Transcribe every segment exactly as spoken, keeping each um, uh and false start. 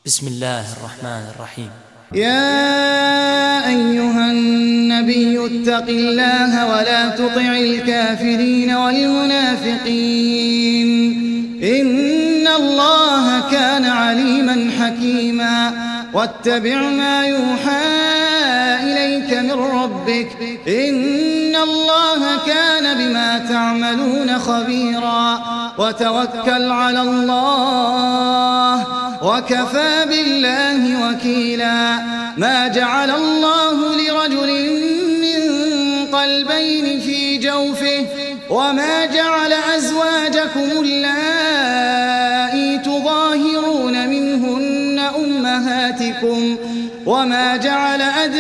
بسم الله الرحمن الرحيم. يا أيها النبي اتق الله ولا تطع الكافرين والمنافقين إن الله كان عليما حكيما واتبع ما يوحى إليك من ربك إن الله كان بما تعملون خبيرا وتوكل على الله وكفى بالله وكيلا. ما جعل الله لرجل من قلبين في جوفه وما جعل أزواجكم اللائي تظاهرون منهن أمهاتكم وما جعل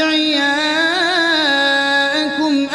أدعياءكم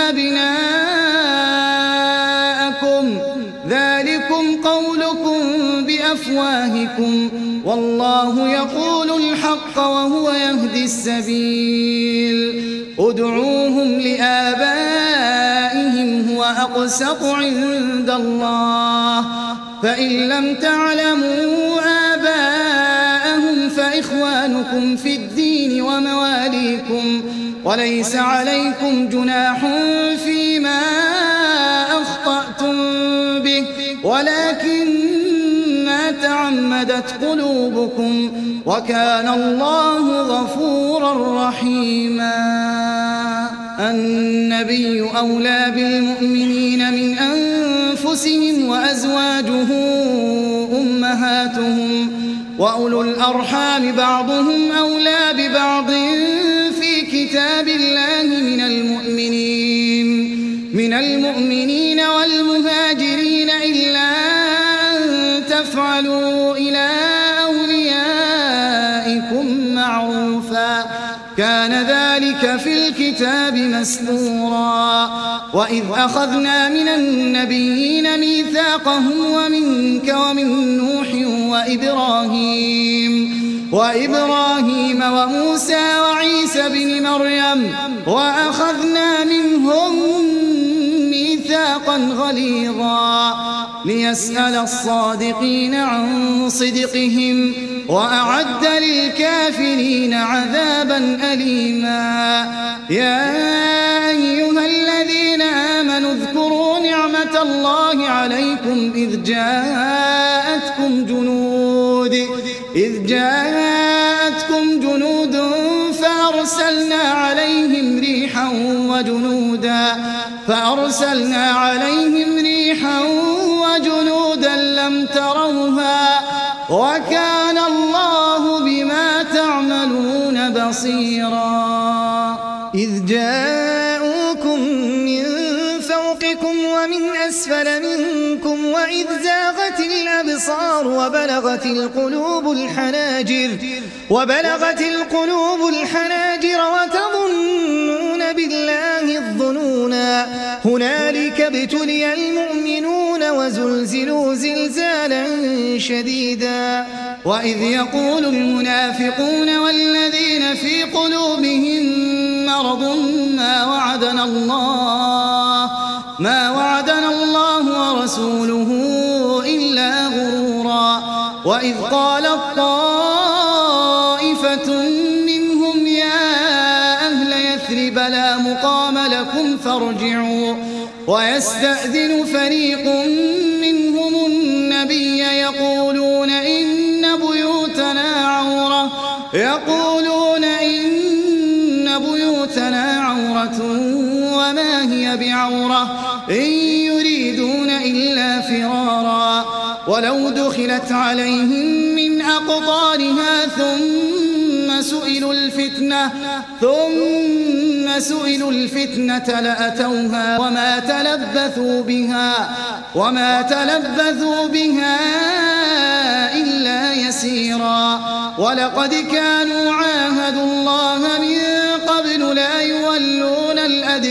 أبناءكم ذلكم قولكم بأفواهكم والله يقول الحق وهو يهدي السبيل. ادعوهم لآبائهم هو أقسط عند الله فإن لم تعلموا آباءهم فإخوانكم في الدين ومواليكم وليس عليكم جناح فيما أخطأتم به ولكن ما تعمدت قلوبكم وكان الله غفورا رحيما. النبي أولى بالمؤمنين من أنفسهم وأزواجه أمهاتهم وأولو الأرحام بعضهم أولى ببعض في كتاب الله من المؤمنين من المؤمنين والمهاجرين إلا تفعلوا إلى أوليائكم معروفا كان ذلك في الكتاب مسطورا. وإذ أخذنا من النبيين ميثاقهم ومنك ومن نوح وإبراهيم وإبراهيم وموسى وعيسى بن مريم وأخذنا منهم ميثاقا غليظا ليسأل الصادقين عن صدقهم وأعد للكافرين عذابا أليما. يا أيها الذين آمنوا اذكروا نعمة الله عليكم إذ جاءتكم جنود إذ جاءتكم جنود فأرسلنا عليهم ريحا وجنودا فأرسلنا عليهم ريحا وجنودا لم تروها وكان الله بما تعملون بصيرا. إذ جاءوكم من فوقكم ومن أسفل منكم وإذ زاغت الأبصار وبلغت القلوب الحناجر وبلغت القلوب الحناجر وتظنون بالله الظنونا هنالك ابتلي المؤمنون وزلزلوا زلزالا شديدا. وإذ يقول المنافقون والذين في قلوبهم مرض ما وعدنا الله ما وعدنا الله ورسوله إلا غرورا. وإذ قالت طائفة منهم يا أهل يثرب لا مقام لكم فارجعوا ويستأذن فريق منهم النبي يقولون إن بيوتنا عورة يقولون إن بيوتنا عورة وما هي بعورة إن يريدون إلا فرارا ولو دخلت عليهم من أقطارها ثم سئلوا الفتنة ثم سئلوا الفتنة لأتوها وما تلبثوا بها وما تلبثوا بها إلا يسيرا. ولقد كانوا عاهدوا الله من قبل لا يولون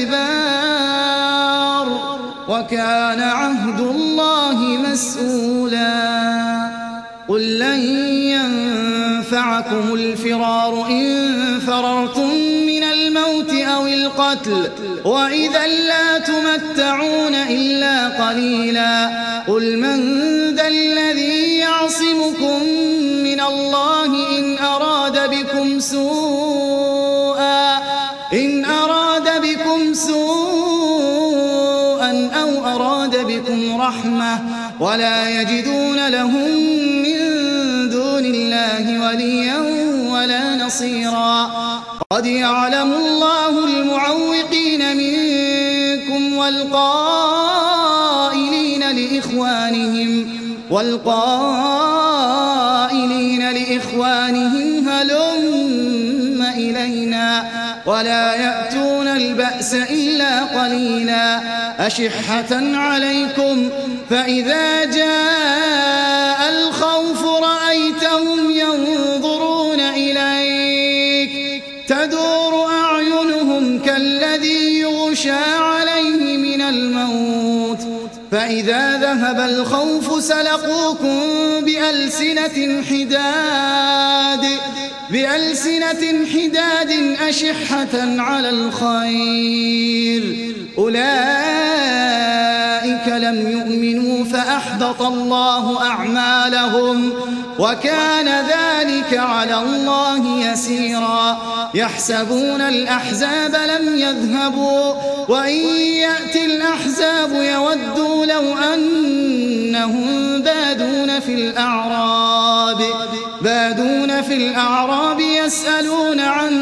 الأدبار وكان عهد الله مسؤولا. قل لن ينفعكم الفرار إن فررتم من الموت أو القتل وإذا لا تمتعون إلا قليلا. قل من ذا الذي يعصمكم من الله إن أراد بكم سوءا إن أراد بكم سوءا أو أراد بكم رحمة ولا يجدون لهم من دون الله وليا ولا نصيرا قد يعلم الله المعوقين منكم والقائلين لإخوانهم والقائلين لإخوانهم هلم إلينا ولا يأتون البأس إلا قليلا أشحة عليكم فإذا جاء الخوف رأيتهم ينظرون إليك تدور أعينهم كالذي يغشى عليه من الموت فإذا ذهب الخوف سلقوكم بألسنة حداد بألسنة حداد أشحة على الخير أولئك لم يؤمنوا فأحبط الله أعمالهم وكان ذلك على الله يسيرا يحسبون الأحزاب لم يذهبوا وإن يأتي الأحزاب يودوا لو أنهم بادون في الأعراب بادون في الأعراب يسألون عن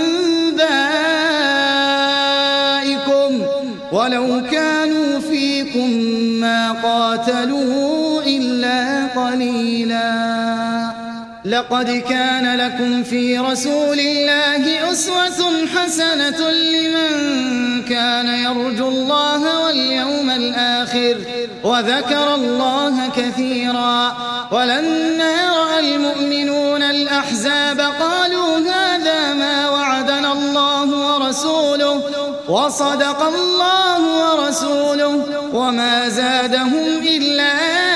أنبائكم ولو كانوا فيكم ما قاتلوا إلا قليلا لقد كان لكم في رسول الله أسوة حسنة لمن كان يرجو الله واليوم الآخر وذكر الله كثيرا ولما رأى المؤمنون الأحزاب قالوا هذا ما وعدنا الله ورسوله وصدق الله ورسوله وما زادهم إلا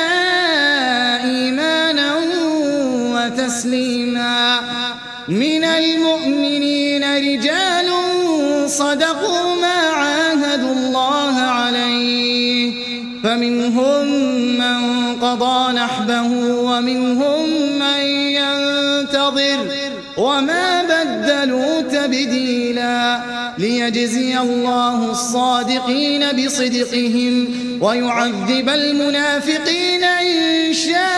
إيمانا وتسليما من المؤمنين رجال صدقوا ما عاهدوا الله عليه فمنهم من قضى نحبه ومنهم من ينتظر وما بدلوا تبديلا ليجزي الله الصادقين بصدقهم ويعذب المنافقين إن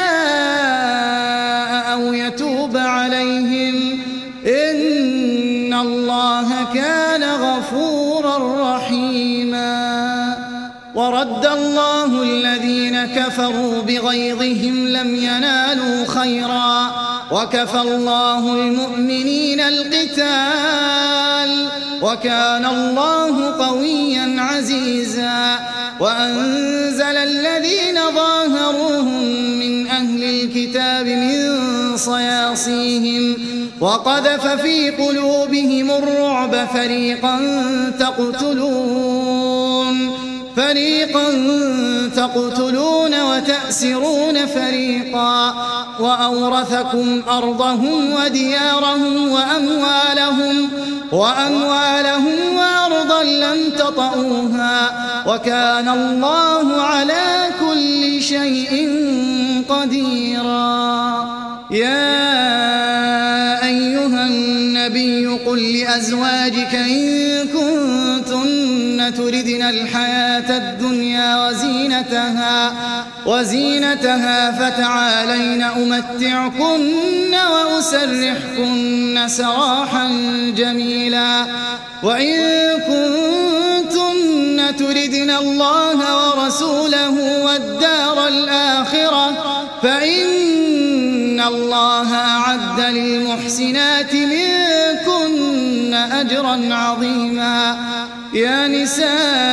شاء أو يتوب عليهم إن الله كان غفورا رحيما ورد الله الذين كفروا بغيظهم لم ينالوا خيرا وكفى الله المؤمنين القتال وكان الله قويا عزيزا وأنزل الذين ظاهروهم من أهل الكتاب من صياصيهم وقذف في قلوبهم الرعب فريقا تقتلون فريقا تقتلون وتأسرون فريقا وأورثكم أرضهم وديارهم وأموالهم وأموالهم وأرضا لم تطئوها وكان الله على كل شيء قديرا يا أيها النبي قل لأزواجك إن كنتن تردن الحياة الدنيا وزينتها وزينتها فتعالين أمتعكن وأسرحكن سراحا جميلا وإن كنتن تردن الله ورسوله والدار الآخرة فإن الله أعد للمحسنات منكن أجرا عظيما يا نساء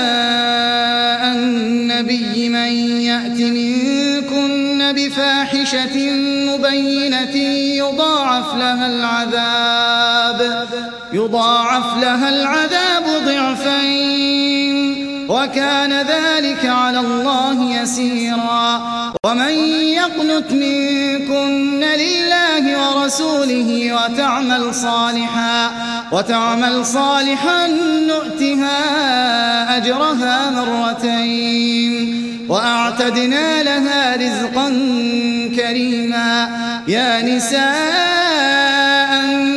النبي من يأت منكن بفاحشة مبينة يضاعف لها العذاب يضاعف لها العذاب ضعفين وكان ذلك على الله يسيرا ومن يقنت منكن لله ورسوله وتعمل صالحا وتعمل صالحا نؤتها أجرها مرتين وأعتدنا لها رزقا كريما يا نساء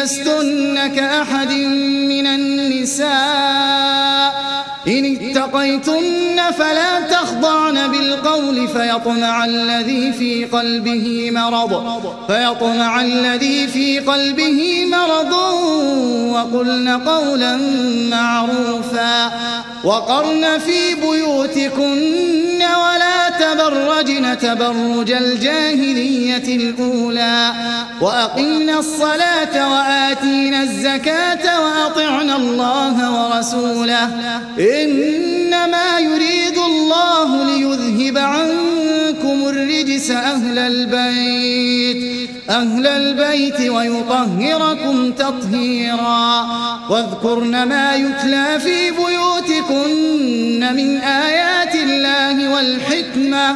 لستن كأحد من النساء إن اتقيتن فلا تخضعن بالقول فيطمع الذي في قلبه مرض فيطمع الذي في قلبه مرض وقلن قولا معروفا وقرن في بيوتكن ولا تبرجن تبرج الجاهلية الأولى وأقمنا الصلاة وآتينا الزكاة وأطعنا الله ورسوله إنما يريد الله ليذهب عنكم الرجس أهل البيت أهل البيت ويطهركم تطهيرا واذكرن ما يتلى في بيوتكن من آيات الله والحكمة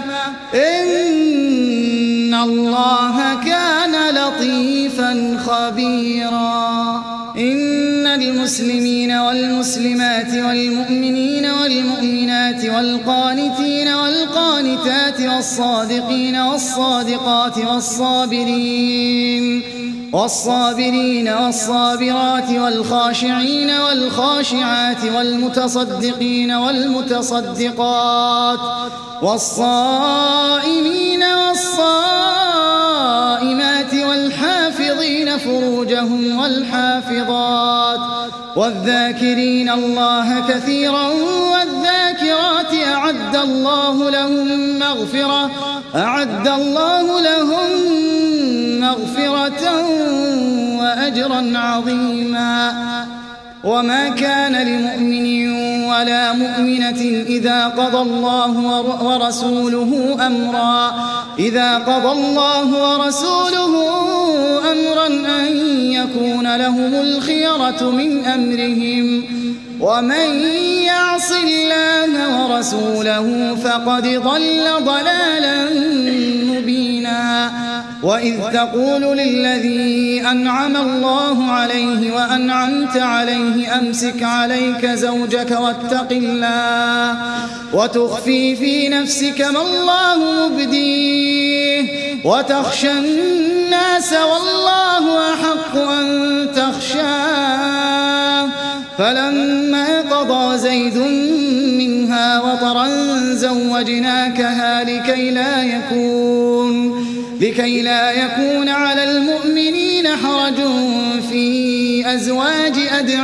إن الله كان لطيفا خبيرا إن المسلمين والمسلمات والمؤمنين والمؤمنات والقانتين والقانتات والصادقين والصادقات والصابرين والصابرين والصابرات والخاشعين والخاشعات والمتصدقين والمتصدقات والصائمين والصائمات والحافظين فروجهم والحافظات والذاكرين الله كثيرا والذاكرات أعد الله لهم مغفرة أعد الله لهم مغفرة وأجرا عظيما وما كان لمؤمن ولا مؤمنة إذا قضى الله ورسوله أمرا إذا قضى الله ورسوله أمرا أن يكون لهم الخيرة من أمرهم ومن يعص الله ورسوله فقد ضل ضلالا مبينا وإذ تقول للذي أنعم الله عليه وأنعمت عليه أمسك عليك زوجك واتق الله وتخفي في نفسك ما الله مبديه وتخشى الناس والله أحق أن تخشاه فلما قضى زيد منها وطرا زوجناكها لكي لا يكون لكي لا يكون على المؤمنين حرج في أزواج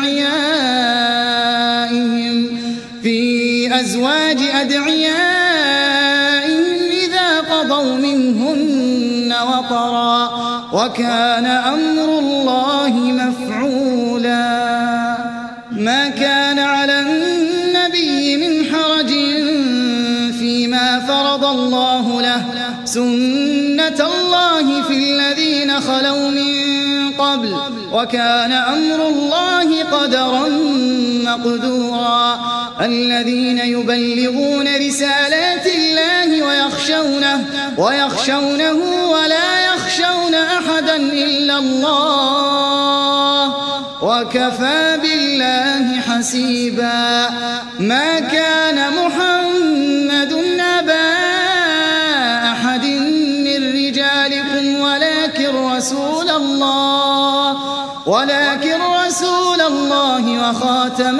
أدعيائهم في أزواج أدعيائهم إذا قضوا منهن وطرا وكان أمر الله مفعولا ما كان على النبي من حرج فيما فرض الله له سنة الله في الذين خلوا من قبل وكان أمر الله قدرا مقدورا الذين يبلغون رسالات الله ويخشونه ويخشونه ولا يخشون أحدا إلا الله وكفى بالله حسيبا ما كان محمد أبا أحد من رجالكم ولكن رسول الله ولكن رسول الله وخاتم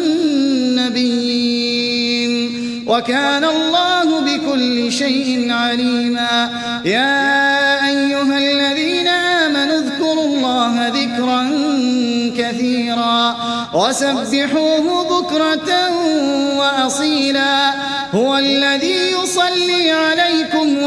النبيين وكان الله بكل شيء عليما يا أيها الذين آمنوا اذكروا الله ذكرا كثيرا وسبحوه بكرة وأصيلا هو الذي يصلي عليكم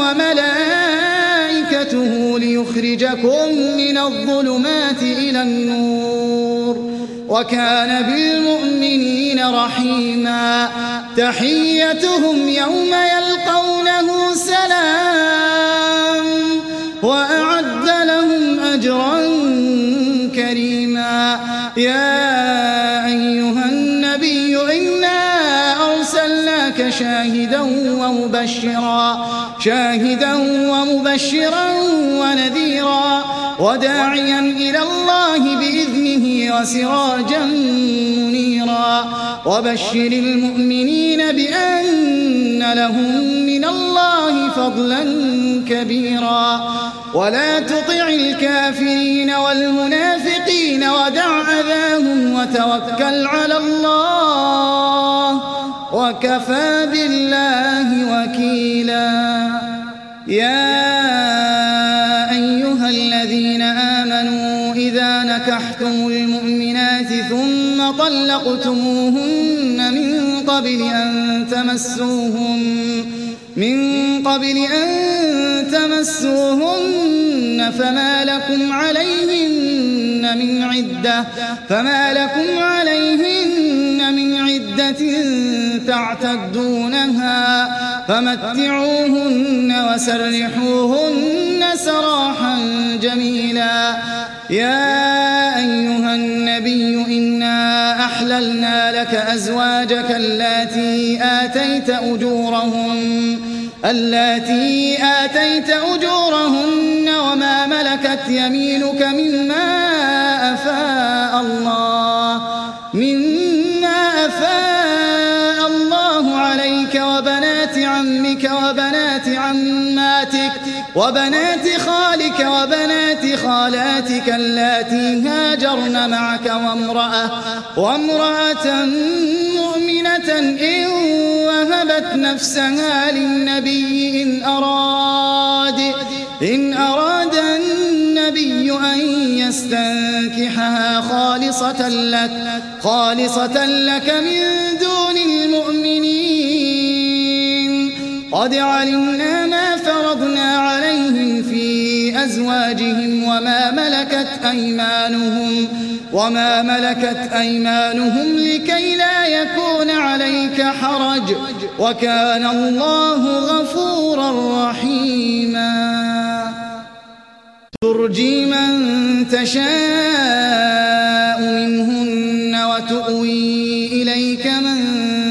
وملائكته ليخرجكم من الظلمات إلى النور وكان بالمؤمنين رحيما تحيتهم يوم يلقونه سلام وأعد لهم أجرا كريما يا أيها النبي إنا أرسلناك شاهدا ومبشرا شاهدا ومبشرا ونذيرا وداعيا إلى الله بإذنه وسراجا منيرا وبشر المؤمنين بأن لهم من الله فضلا كبيرا ولا تطع الكافرين والمنافقين ودع أذاهم وتوكل على الله وكفى بالله وكيلا. يا أيها الذين آمنوا إذا نكحتم المؤمنات ثم طلقتموهن من قبل أن تمسوهن من قبل أن تمسوهن فما لكم عليهن من عدة فما لكم عليهن من عدة تعتدونها فمتعوهن وسرحوهن سراحا جميلا. يا أيها النبي إنا أحللنا لك أزواجك اللاتي آتيت أجورهن اللاتي آتيت أجورهن وما ملكت يمينك مما أفاء الله مما أفاء الله عليك وبنات عمك وبنات عماتك وبنات خالك وبنات خالاتك اللاتي هاجرن معك وامرأة وامرأة مؤمنة إن وهبت نفسها للنبي إن أراد إن أراد النبي أن يستنكحها خالصة لك خالصة لك من دون المؤمنين. قد علمنا ما فرضنا عليهم في أزواجهم وما ملكت أيمانهم وما ملكت أيمانهم لكي لا يكون عليك حرج وكان الله غفورا رحيما. ترجي من تشاء منهن وتؤوي إليك من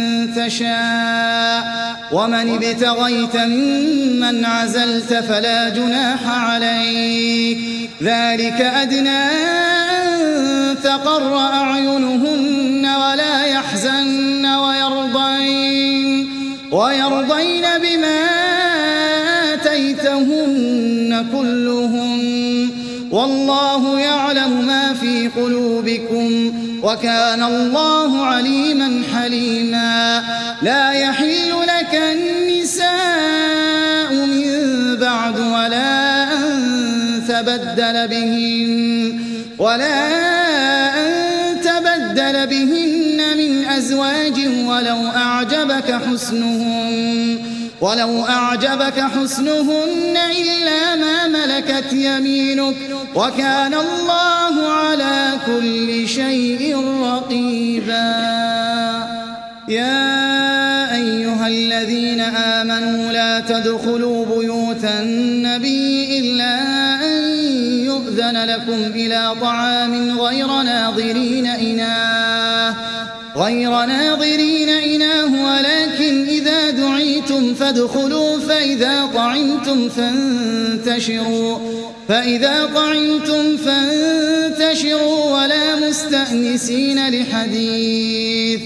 تشاء ومن ابتغيت ممن عزلت فلا جناح عليك ذلك أدنى أن تقر أعينهن ولا يحزن ويرضين ويرضين بما آتيتهن كلهم والله يعلم ما في قلوبكم وكان الله عليما حليما. لا يحل لك النساء من بعد ولا أن تبدل بهن ولا أن تبدل بهن من أزواج ولو أعجبك حسنهن ولو أعجبك حسنهن إلا ما ملكت يمينك وكان الله على كل شيء رقيبا. يا أيها الذين آمنوا لا تدخلوا بيوت النبي إلا أن يؤذن لكم إلى طعام غير ناظرين إناه غير ناظرين إناه ولكن إذا دعيتم فادخلوا فإذا طعمتم فانتشروا فإذا طعمتم فانتشروا ولا مستأنسين لحديث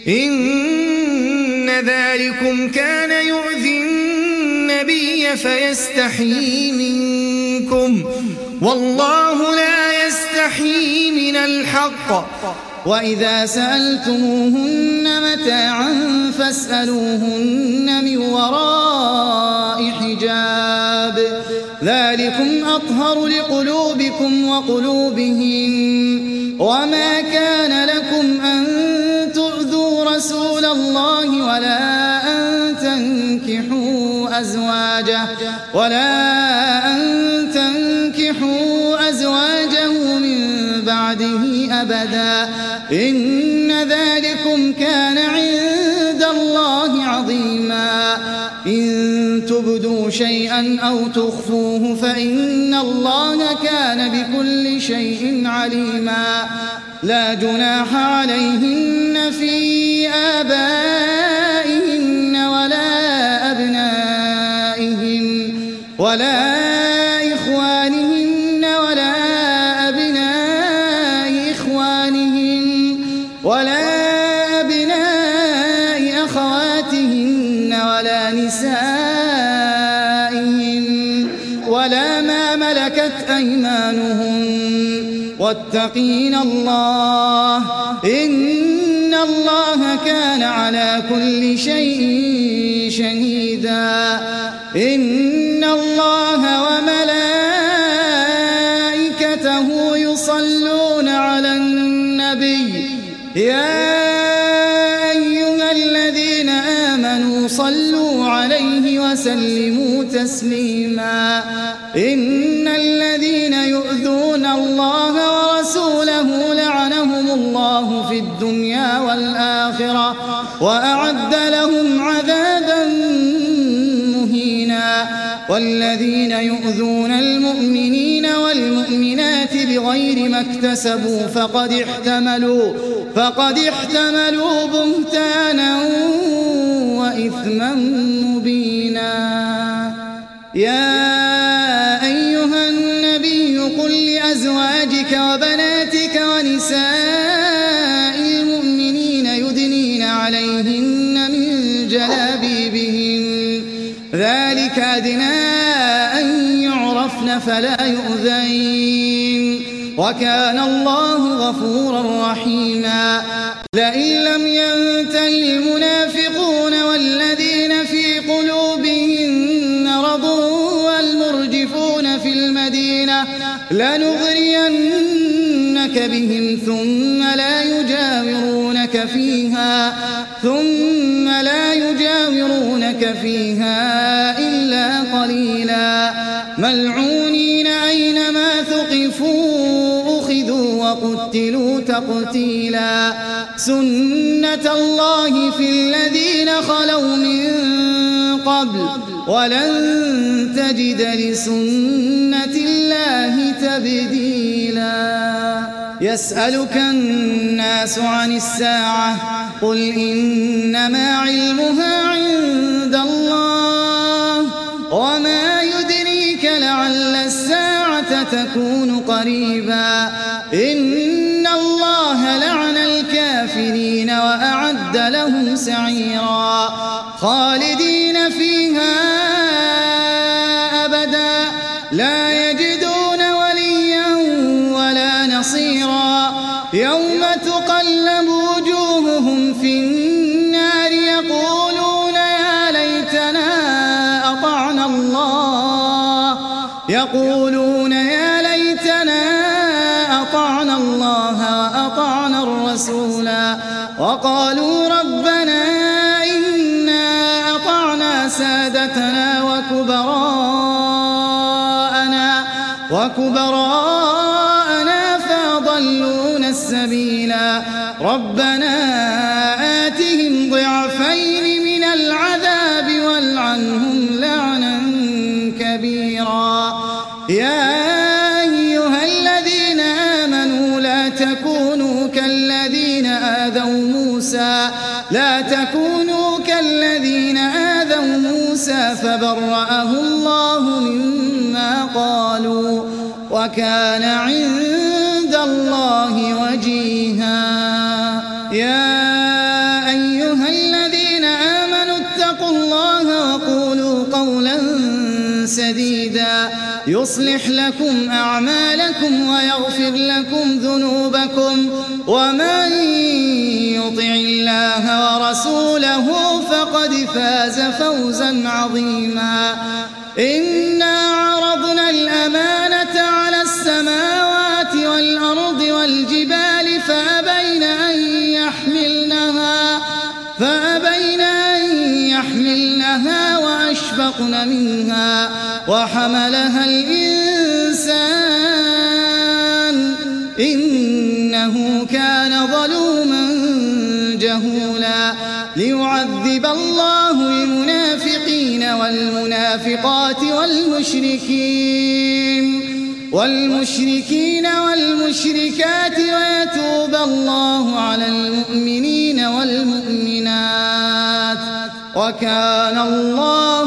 إن ذلكم كان يؤذي النبي فيستحيي منكم والله لا يستحيي من الحق. وإذا سألتموهن متاعا فاسألوهن من وراء حجاب ذلكم أطهر لقلوبكم وقلوبهم. وما كان لكم أن تؤذوا رسول الله ولا أن تنكحوا أزواجه ولا أن تنكحوا أزواجه من بعده أبدا إن ذلكم كان عند الله عظيما. إن تبدوا شيئا أو تخفوه فإن الله كان بكل شيء عليما. لا جناح عليهن في آبائهن ولا أبنائهن ولا إخوانهن ولا أبناء إخوانهن ولا أبناء أخواتهن ولا نسائهن ولا ما أيمانهن واتقين الله إن الله كان على كل شيء شهيدا إن الله وملائكته يصلون على النبي يا أيها الذين آمنوا صلوا عليه وسلموا تسليما إن الذين يؤذون الله ورسوله لعنهم الله في الدنيا والآخرة وأعد لهم عذابا مهينا والذين يؤذون المؤمنين والمؤمنات بغير ما اكتسبوا فقد احتملوا فقد احتملوا بهتانا وإثما مبينا يا أيها النبي قل لأزواجك وبناتك ونساء المؤمنين يدنين عليهن من جلابيبهن ذلك أدنى أن يعرفن فلا يؤذين وكان الله غفورا رحيما لئن لم ينتهي المنافقون والذين في قلوبهم مرض والمرجفون في المدينة لنغرينك بهم ثم لا يجاورونك فيها ثم لا يجاورونك فيها إلا قليلا ملعونين أينما ثقفوا أخذوا وقتلوا تقتيلا سنة الله في الذين خلوا من قبل ولن تجد لسنة الله تبديلا يسألك الناس عن الساعة قل إنما علمها عند الله وما يدريك لعل الساعة تكون قريبا إن الله لعن الكافرين وأعد لهم سعيرا خالدين فيها أبدا لا يجدون وليا ولا نصيرا يوم تقلب وجوههم في النار يقولون يا ليتنا أطعنا الله يقولون يا ليتنا أطعنا الله وأطعنا الرسولا وقالوا ربنا إنا أطعنا سادتنا وكبراءنا وكبراءنا فأضلونا السبيلا ربنا آتهم ضعفين من العذاب والعنهم لعنا كبيرا يا أيها الذين آمنوا لا تكونوا كالذين آذوا موسى لا تكونوا كالذين آذوا موسى فبرأه الله مما قالوا وكان عند الله وجيها يا أيها الذين آمنوا اتقوا الله وقولوا قولا سديدا يصلح لكم أعمالكم ويغفر لكم ذنوبكم ومن يطع الله ورسوله فقد فاز فوزا عظيما إنا عرضنا الأمانة على السماوات والأرض والجبال فأبين أن يحملنها فأبين أن يحملنها وأشفقن منها وحملها الإنسان إنه كان ظلوما جهولا ليعذب الله المنافقين والمنافقات والمشركين والمشركين والمشركات ويتوب الله على المؤمنين والمؤمنات وكان الله